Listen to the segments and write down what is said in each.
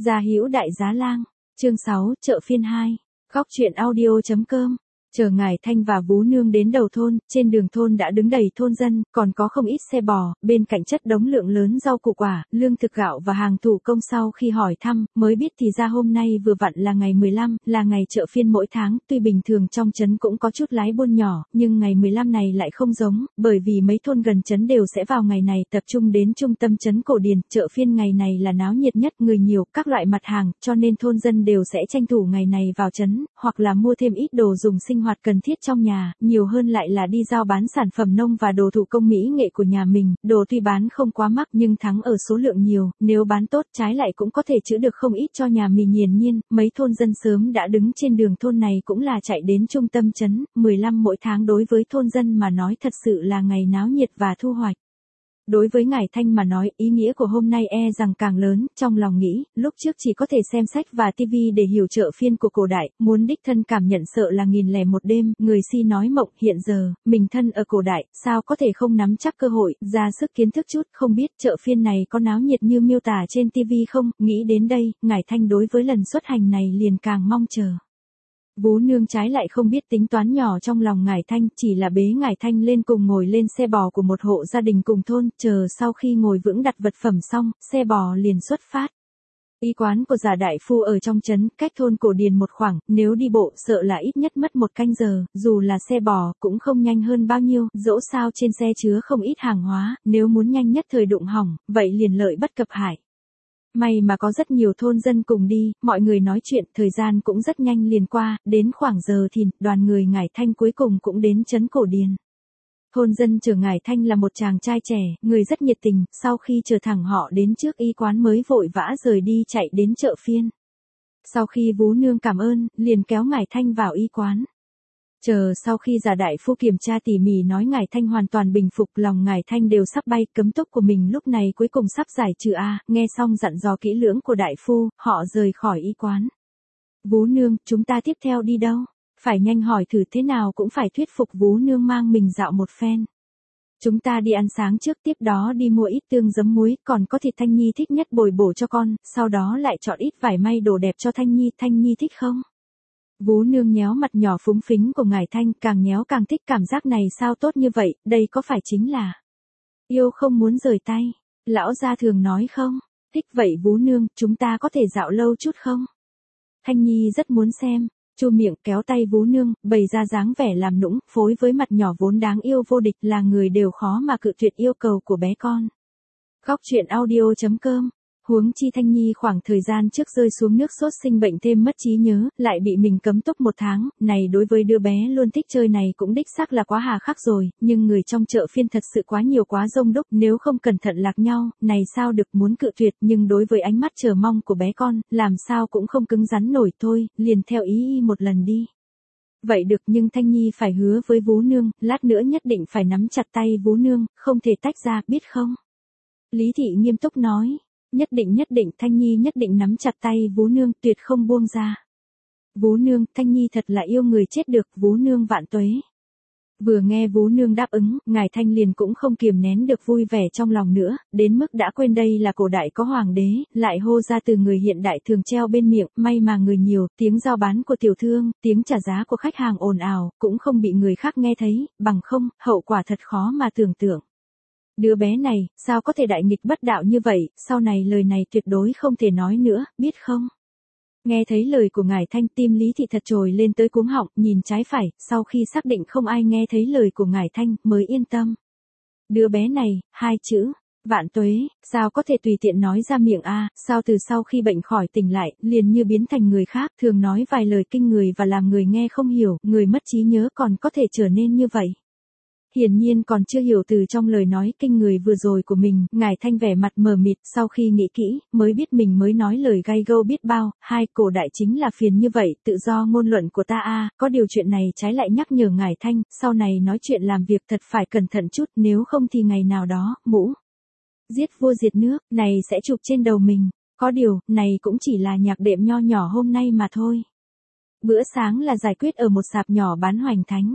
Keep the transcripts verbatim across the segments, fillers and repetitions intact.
Gia Hữu Đại Giá Lang, chương sáu, chợ phiên hai, góc truyện audio.com. Chờ Ngải Thanh và Vú Nương đến đầu thôn, trên đường thôn đã đứng đầy thôn dân, còn có không ít xe bò, bên cạnh chất đống lượng lớn rau củ quả, lương thực gạo và hàng thủ công. Sau khi hỏi thăm, mới biết thì ra hôm nay vừa vặn là ngày mười lăm, là ngày chợ phiên mỗi tháng, tuy bình thường trong trấn cũng có chút lái buôn nhỏ, nhưng ngày mười lăm này lại không giống, bởi vì mấy thôn gần trấn đều sẽ vào ngày này tập trung đến trung tâm trấn Cổ Điền, chợ phiên ngày này là náo nhiệt nhất, người nhiều, các loại mặt hàng, cho nên thôn dân đều sẽ tranh thủ ngày này vào trấn, hoặc là mua thêm ít đồ dùng sinh hoạt cần thiết trong nhà, nhiều hơn lại là đi giao bán sản phẩm nông và đồ thủ công mỹ nghệ của nhà mình, đồ tuy bán không quá mắc nhưng thắng ở số lượng nhiều, nếu bán tốt trái lại cũng có thể chữ được không ít cho nhà mình. Hiển nhiên, mấy thôn dân sớm đã đứng trên đường thôn này cũng là chạy đến trung tâm trấn, mười lăm mỗi tháng đối với thôn dân mà nói thật sự là ngày náo nhiệt và thu hoạch. Đối với Ngải Thanh mà nói, ý nghĩa của hôm nay e rằng càng lớn, trong lòng nghĩ, lúc trước chỉ có thể xem sách và tivi để hiểu chợ phiên của cổ đại, muốn đích thân cảm nhận sợ là nghìn lẻ một đêm, người si nói mộng, hiện giờ, mình thân ở cổ đại, sao có thể không nắm chắc cơ hội, ra sức kiến thức chút, không biết chợ phiên này có náo nhiệt như miêu tả trên tivi không, nghĩ đến đây, Ngải Thanh đối với lần xuất hành này liền càng mong chờ. Vú Nương trái lại không biết tính toán nhỏ trong lòng Ngải Thanh, chỉ là bế Ngải Thanh lên cùng ngồi lên xe bò của một hộ gia đình cùng thôn, chờ sau khi ngồi vững đặt vật phẩm xong, xe bò liền xuất phát. Y quán của Giả đại phu ở trong trấn, cách thôn Cổ Điền một khoảng, nếu đi bộ sợ là ít nhất mất một canh giờ, dù là xe bò cũng không nhanh hơn bao nhiêu, dẫu sao trên xe chứa không ít hàng hóa, nếu muốn nhanh nhất thời đụng hỏng, vậy liền lợi bất cập hại. May mà có rất nhiều thôn dân cùng đi, mọi người nói chuyện, thời gian cũng rất nhanh liền qua, đến khoảng giờ thìn, đoàn người Ngải Thanh cuối cùng cũng đến trấn Cổ Điền. Thôn dân chở Ngải Thanh là một chàng trai trẻ, người rất nhiệt tình, sau khi chờ thẳng họ đến trước y quán mới vội vã rời đi chạy đến chợ phiên. Sau khi Vú Nương cảm ơn, liền kéo Ngải Thanh vào y quán. Chờ sau khi Giả đại phu kiểm tra tỉ mỉ nói Ngải Thanh hoàn toàn bình phục, lòng Ngải Thanh đều sắp bay, cấm túc của mình lúc này cuối cùng sắp giải trừ a, nghe xong dặn dò kỹ lưỡng của đại phu, họ rời khỏi y quán. Vú Nương, chúng ta tiếp theo đi đâu? Phải nhanh hỏi thử, thế nào cũng phải thuyết phục Vú Nương mang mình dạo một phen. Chúng ta đi ăn sáng trước, tiếp đó đi mua ít tương giấm muối, còn có thịt Thanh Nhi thích nhất bồi bổ cho con, sau đó lại chọn ít vải may đồ đẹp cho Thanh Nhi, Thanh Nhi thích không? Vú Nương nhéo mặt nhỏ phúng phính của Ngải Thanh, càng nhéo càng thích, cảm giác này sao tốt như vậy, đây có phải chính là yêu không muốn rời tay, lão gia thường nói không? Thích vậy Vú Nương, chúng ta có thể dạo lâu chút không? Thanh Nhi rất muốn xem. Chu miệng kéo tay Vú Nương, bày ra dáng vẻ làm nũng, phối với mặt nhỏ vốn đáng yêu vô địch, là người đều khó mà cự tuyệt yêu cầu của bé con. Góc truyện audio.com. Huống chi Thanh Nhi khoảng thời gian trước rơi xuống nước sốt sinh bệnh thêm mất trí nhớ, lại bị mình cấm túc một tháng, này đối với đứa bé luôn thích chơi này cũng đích xác là quá hà khắc rồi, nhưng người trong chợ phiên thật sự quá nhiều quá đông đúc, nếu không cẩn thận lạc nhau, này sao được, muốn cự tuyệt, nhưng đối với ánh mắt chờ mong của bé con, làm sao cũng không cứng rắn nổi, thôi, liền theo ý y một lần đi. Vậy được, nhưng Thanh Nhi phải hứa với Vú Nương, lát nữa nhất định phải nắm chặt tay Vú Nương, không thể tách ra, biết không? Lý Thị nghiêm túc nói. Nhất định nhất định, Thanh Nhi nhất định nắm chặt tay Vú Nương, tuyệt không buông ra. Vú Nương, Thanh Nhi thật là yêu người chết được, Vú Nương vạn tuế. Vừa nghe Vú Nương đáp ứng, Ngải Thanh liền cũng không kiềm nén được vui vẻ trong lòng nữa, đến mức đã quên đây là cổ đại có hoàng đế, lại hô ra từ người hiện đại thường treo bên miệng, may mà người nhiều, tiếng giao bán của tiểu thương, tiếng trả giá của khách hàng ồn ào, cũng không bị người khác nghe thấy, bằng không, hậu quả thật khó mà tưởng tượng. Đứa bé này, sao có thể đại nghịch bất đạo như vậy, sau này lời này tuyệt đối không thể nói nữa, biết không? Nghe thấy lời của Ngải Thanh, tim Lý Thị thật trồi lên tới cuống họng, nhìn trái phải, sau khi xác định không ai nghe thấy lời của Ngải Thanh, mới yên tâm. Đứa bé này, hai chữ, vạn tuế, sao có thể tùy tiện nói ra miệng a, sao từ sau khi bệnh khỏi tỉnh lại, liền như biến thành người khác, thường nói vài lời kinh người và làm người nghe không hiểu, người mất trí nhớ còn có thể trở nên như vậy. Hiển nhiên còn chưa hiểu từ trong lời nói kinh người vừa rồi của mình, Ngải Thanh vẻ mặt mờ mịt, sau khi nghĩ kỹ, mới biết mình mới nói lời gay gâu biết bao, hai, cổ đại chính là phiền như vậy, tự do ngôn luận của ta a, có điều chuyện này trái lại nhắc nhở Ngải Thanh, sau này nói chuyện làm việc thật phải cẩn thận chút, nếu không thì ngày nào đó, mũ giết vua diệt nước, này sẽ chụp trên đầu mình, có điều, này cũng chỉ là nhạc đệm nho nhỏ hôm nay mà thôi. Bữa sáng là giải quyết ở một sạp nhỏ bán hoành thánh.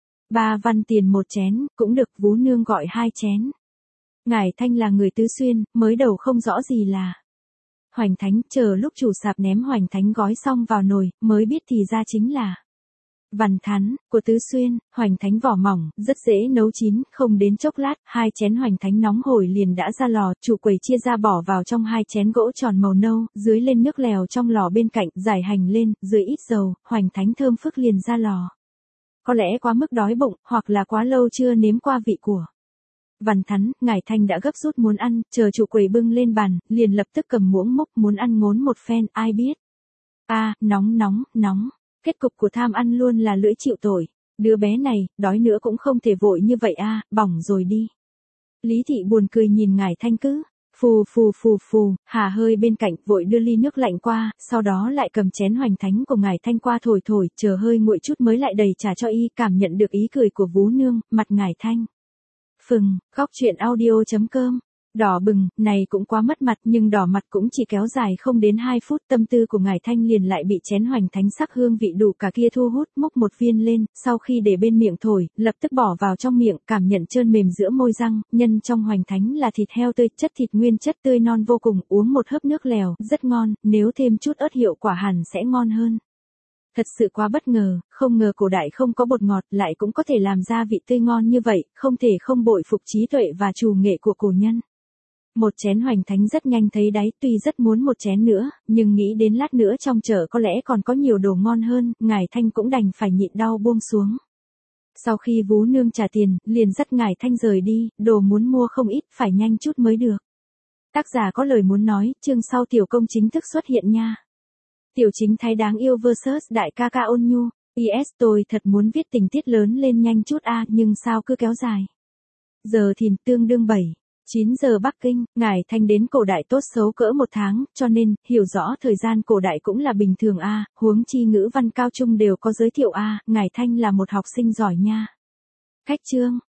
Ba văn tiền một chén, cũng được, Vú Nương gọi hai chén. Ngải Thanh là người tứ xuyên, mới đầu không rõ gì là hoành thánh, chờ lúc chủ sạp ném hoành thánh gói xong vào nồi, mới biết thì ra chính là vằn thắn, của Tứ Xuyên. Hoành thánh vỏ mỏng, rất dễ nấu chín, không đến chốc lát, hai chén hoành thánh nóng hổi liền đã ra lò, chủ quầy chia ra bỏ vào trong hai chén gỗ tròn màu nâu, dưới lên nước lèo trong lò bên cạnh, giải hành lên, dưới ít dầu, hoành thánh thơm phức liền ra lò. Có lẽ quá mức đói bụng, hoặc là quá lâu chưa nếm qua vị của vằn thắn, Ngải Thanh đã gấp rút muốn ăn, chờ chủ quầy bưng lên bàn, liền lập tức cầm muỗng múc muốn ăn ngốn một phen, ai biết. A, à, nóng nóng, nóng. Kết cục của tham ăn luôn là lưỡi chịu tội. Đứa bé này, đói nữa cũng không thể vội như vậy a, à, bỏng rồi đi. Lý Thị buồn cười nhìn Ngải Thanh cứ, phù phù phù phù, hà hơi bên cạnh, vội đưa ly nước lạnh qua, sau đó lại cầm chén hoành thánh của Ngải Thanh qua thổi thổi, chờ hơi nguội chút mới lại đầy trà cho y, cảm nhận được ý cười của Vú Nương, mặt Ngải Thanh phừng, khóc chuyện audio chấm com. Đỏ bừng, này cũng quá mất mặt, nhưng đỏ mặt cũng chỉ kéo dài không đến hai phút, tâm tư của Ngải Thanh liền lại bị chén hoành thánh sắc hương vị đủ cả kia thu hút, múc một viên lên, sau khi để bên miệng thổi, lập tức bỏ vào trong miệng, cảm nhận trơn mềm giữa môi răng, nhân trong hoành thánh là thịt heo tươi, chất thịt nguyên chất tươi non vô cùng, uống một hớp nước lèo, rất ngon, nếu thêm chút ớt hiệu quả hẳn sẽ ngon hơn. Thật sự quá bất ngờ, không ngờ cổ đại không có bột ngọt lại cũng có thể làm ra vị tươi ngon như vậy, không thể không bội phục trí tuệ và trù nghệ của cổ nhân. Một chén hoành thánh rất nhanh thấy đáy, tuy rất muốn một chén nữa, nhưng nghĩ đến lát nữa trong chợ có lẽ còn có nhiều đồ ngon hơn, Ngải Thanh cũng đành phải nhịn đau buông xuống. Sau khi Vú Nương trả tiền, liền dắt Ngải Thanh rời đi, đồ muốn mua không ít, phải nhanh chút mới được. Tác giả có lời muốn nói, chương sau tiểu công chính thức xuất hiện nha. Tiểu chính thái đáng yêu versus đại ca ca ôn nhu, yes tôi thật muốn viết tình tiết lớn lên nhanh chút a, nhưng sao cứ kéo dài. Giờ thìn tương đương bảy, chín giờ Bắc Kinh, Ngải Thanh đến cổ đại tốt xấu cỡ một tháng, cho nên, hiểu rõ thời gian cổ đại cũng là bình thường a, huống chi ngữ văn cao trung đều có giới thiệu a, Ngải Thanh là một học sinh giỏi nha. Khách chương.